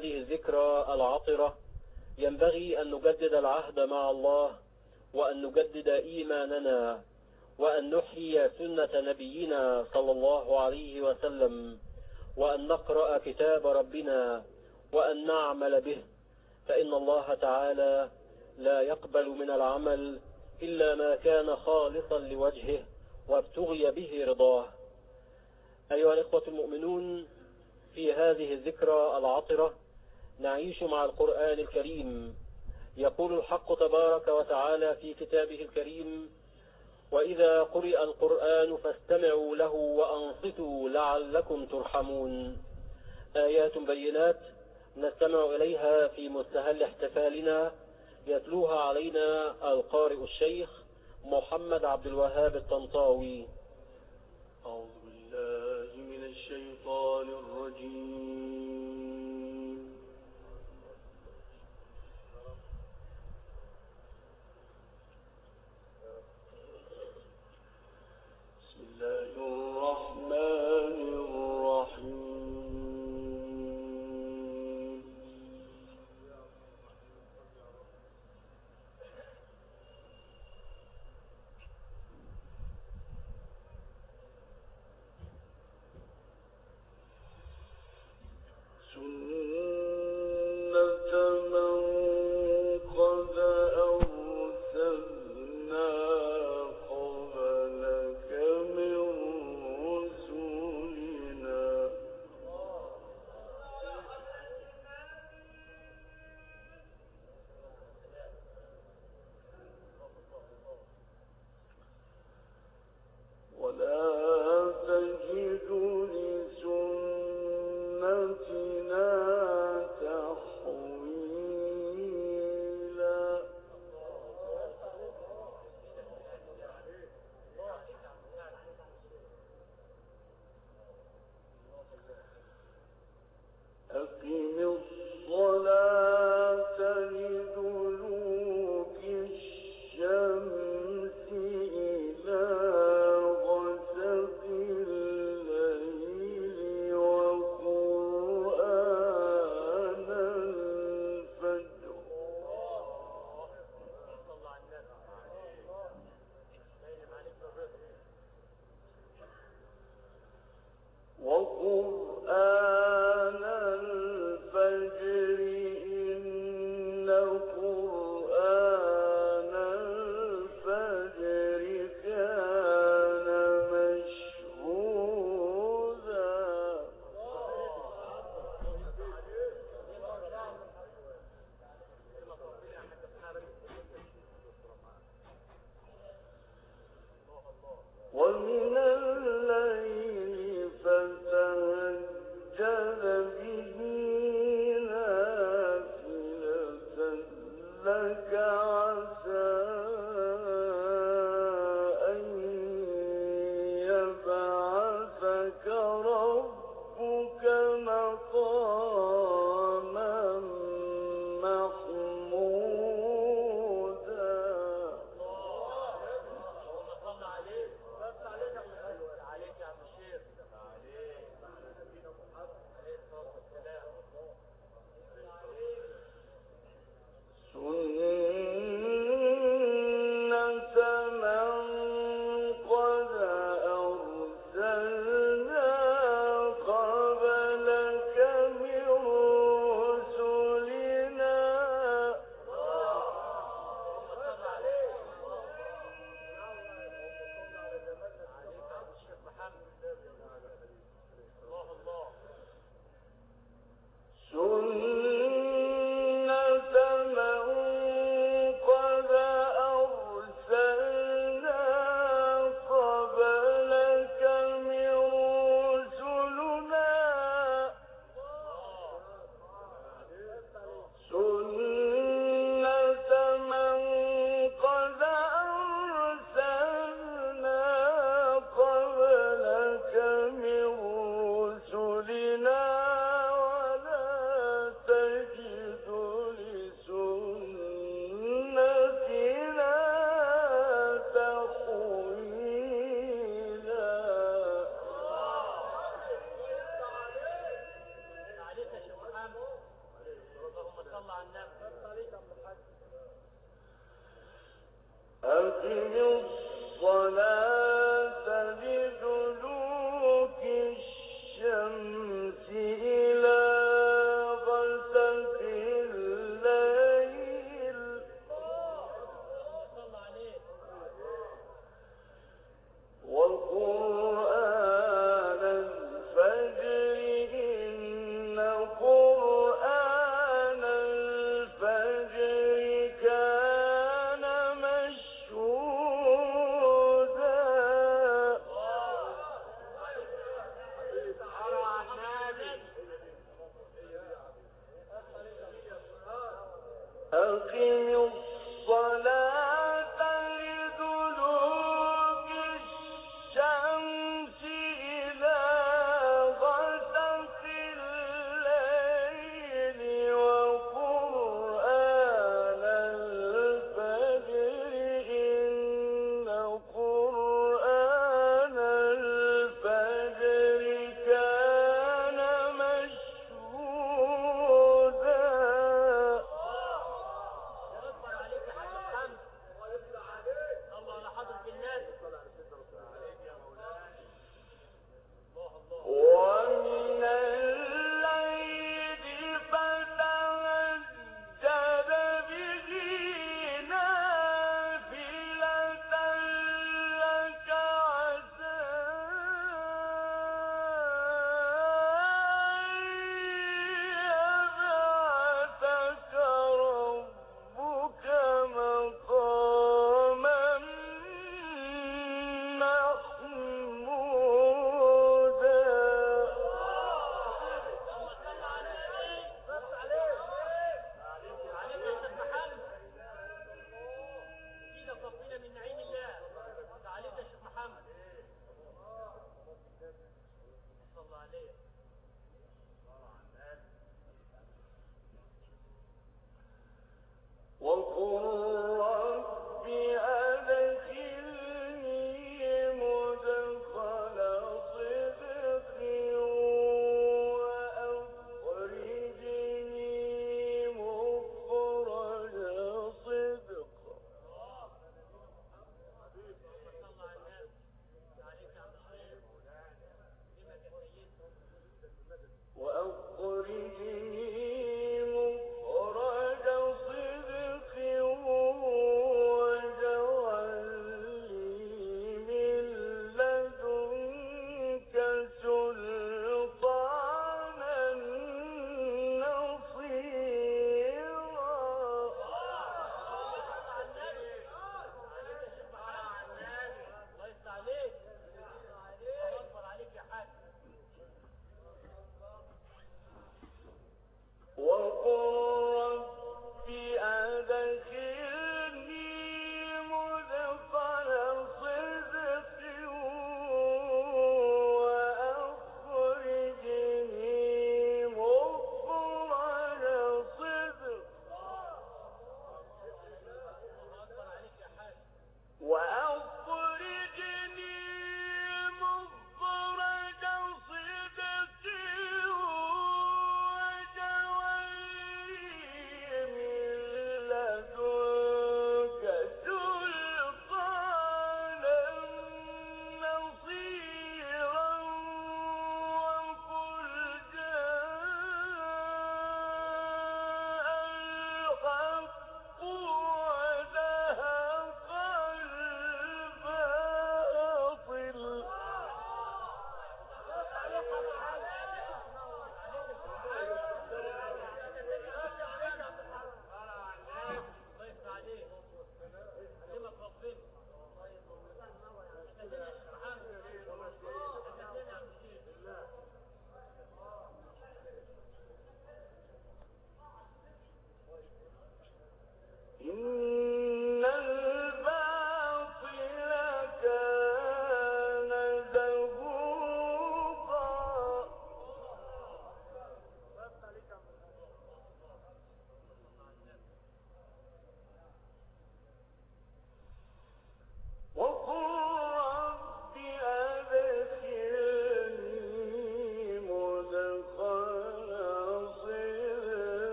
هذه الذكرى العطرة ينبغي أن نجدد العهد مع الله، وأن نجدد إيماننا، وأن نحيي سنة نبينا صلى الله عليه وسلم، وأن نقرأ كتاب ربنا، وأن نعمل به، فإن الله تعالى لا يقبل من العمل إلا ما كان خالصا لوجهه وابتغي به رضاه. أيها الإخوة المؤمنون، في هذه الذكرى العطرة نعيش مع القرآن الكريم. يقول الحق تبارك وتعالى في كتابه الكريم: وإذا قرئ القرآن فاستمعوا له وأنصتوا لعلكم ترحمون. آيات بينات نستمع إليها في مستهل احتفالنا، يتلوها علينا القارئ الشيخ محمد عبد الوهاب الطنطاوي. أعوذ بالله من الشيطان الرجيم. بسم الله الرحمن الرحيم. سنة من قد أرسلنا قبلك من رسلنا ولا تجد لسنتنا تحويلا. أقم الصلاة لدلوك الشمس إلى غسق الليل وقرآن الفجر وقرآن الفجر إن قرآن الفجر كان مشهودا. ومن الليل فتهجد به نافلة لك عسى أن يبعثك ربك مقاما محمودا. سنة من قد أرسلنا قبلك من رسلنا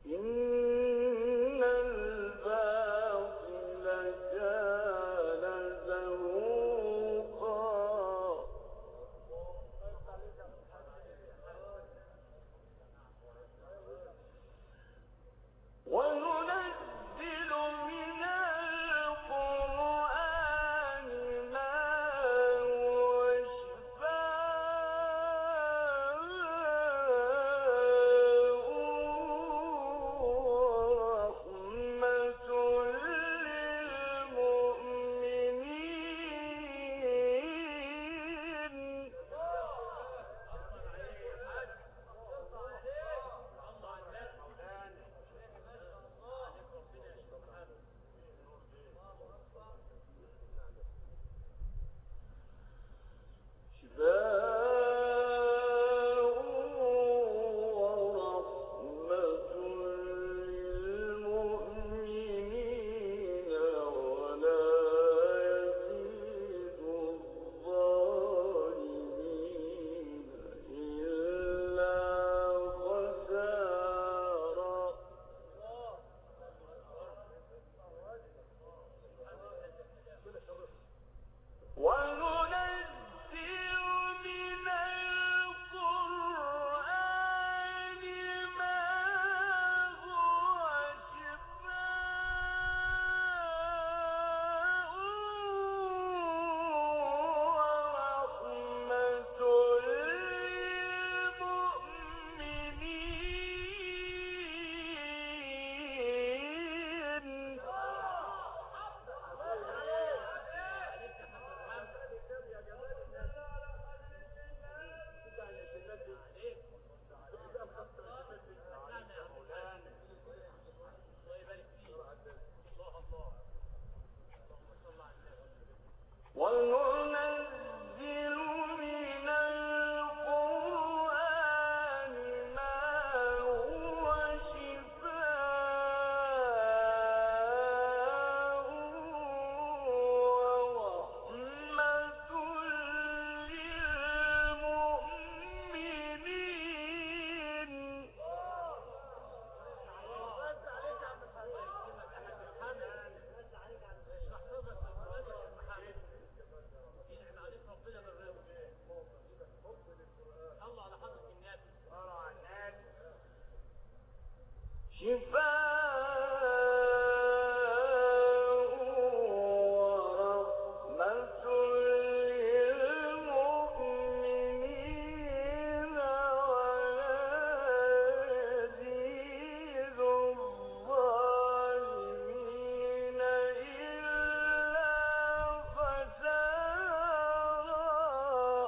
إن الباطل كان زهوقا وننزل من القرآن ما هو شفاء ورحمة للمؤمنين شفاء ورحمة للمؤمنين ولا يزيد الظالمين إلا خسارا وننزل من القرآن ما هو شفاء ورحمة للمؤمنين وننزل من القرآن ما هو شفاء ورحمة للمؤمنين شفاء ورحمة للمؤمنين ولا يزيد الظالمين إلا خسارا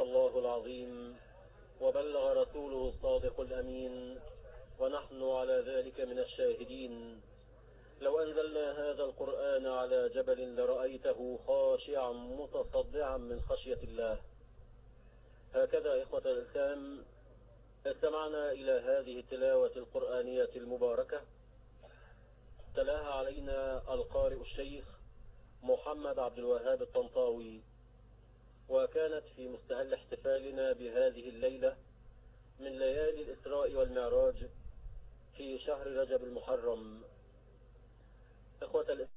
الله العظيم وبلغ رسوله الصادق الأمين ونحن على ذلك من الشاهدين. لو أنزلنا هذا القرآن على جبل لرأيته خاشعا متصدعا من خشية الله. هكذا إخوة الإسلام استمعنا إلى هذه التلاوة القرآنية المباركة، تلاها علينا القارئ الشيخ محمد عبد الوهاب الطنطاوي، وكانت في مستهل احتفالنا بهذه الليلة من ليالي الإسراء والمعراج في شهر رجب المحرم. إخوة الإسلام،